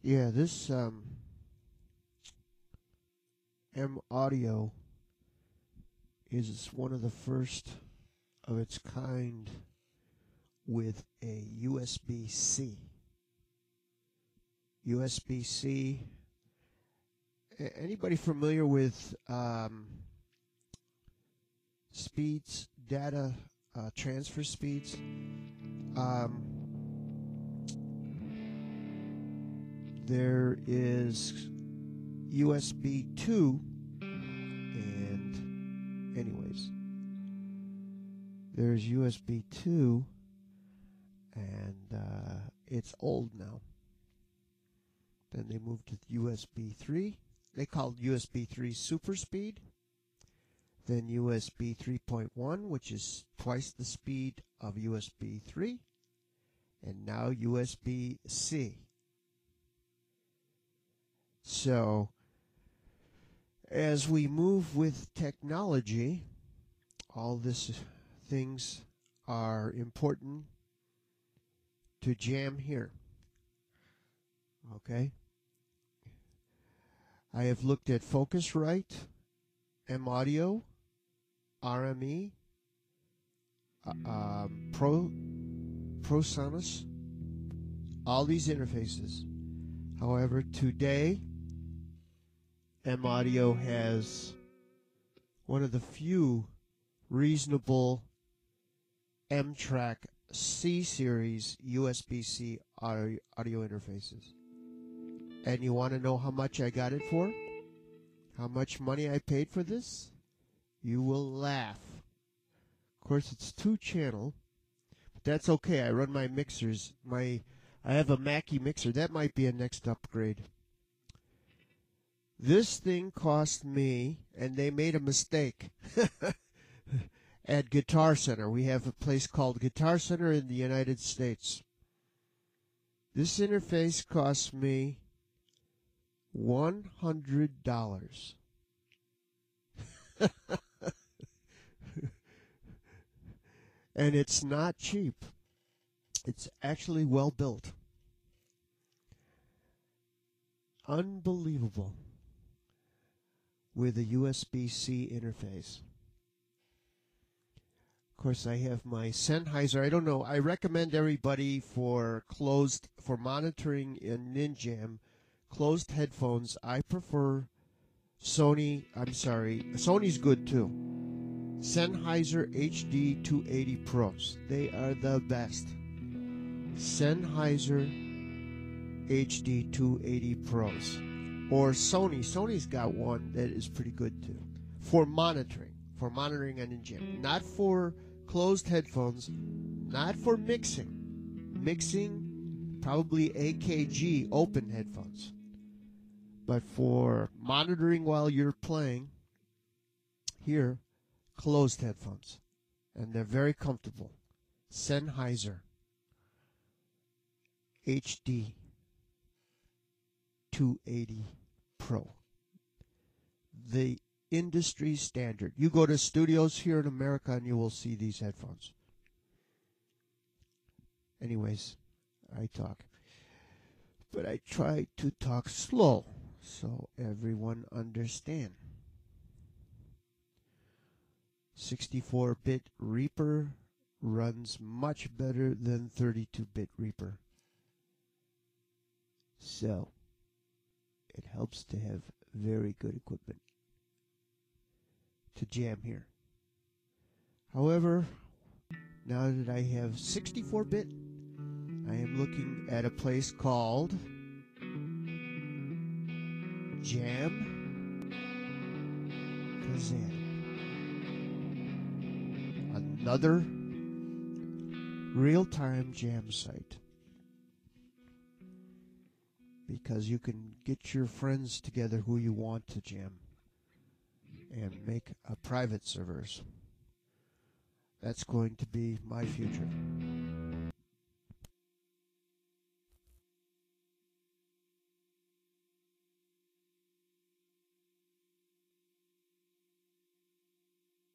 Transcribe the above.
Yeah, this M Audio is one of the first of its kind with a USB-C. USB-C. Anybody familiar with speeds, data transfer speeds? There is USB 2, and anyways, there's USB 2, and it's old now. Then they moved to USB 3. They called USB 3 Super Speed. Then USB 3.1, which is twice the speed of USB 3. And now USB-C. So, as we move with technology, all these things are important to jam here. Okay? I have looked at Focusrite, M Audio, RME, ProSonus, all these interfaces. However, today, M Audio has one of the few reasonable M-Track C-Series USB-C audio interfaces. And you want to know how much I got it for? How much money I paid for this? You will laugh. Of course, it's 2-channel, but that's okay. I run my mixers. I have a Mackie mixer. That might be a next upgrade. This thing cost me, and they made a mistake, at Guitar Center. We have a place called Guitar Center in the United States. This interface cost me $100. And it's not cheap. It's actually well built. Unbelievable. With a USB-C interface. Of course, I have my Sennheiser. I don't know. I recommend everybody for monitoring in Ninjam, closed headphones. I prefer Sony. I'm sorry. Sony's good too. Sennheiser HD 280 Pros. They are the best. Sennheiser HD 280 Pros. Or Sony. Sony's got one that is pretty good too. For monitoring on Ninjam. Not for closed headphones. Not for mixing. Mixing, probably AKG open headphones. But for monitoring while you're playing, here, closed headphones. And they're very comfortable. Sennheiser HD 280 Pro. The industry standard. You go to studios here in America and you will see these headphones. Anyways, I talk. But I try to talk slow so everyone understand. 64-bit Reaper runs much better than 32-bit Reaper. So, it helps to have very good equipment to jam here. However, now that I have 64-bit, I am looking at a place called Jam Kazan. Another real-time jam site. Because you can get your friends together who you want to jam and make a private servers. That's going to be my future.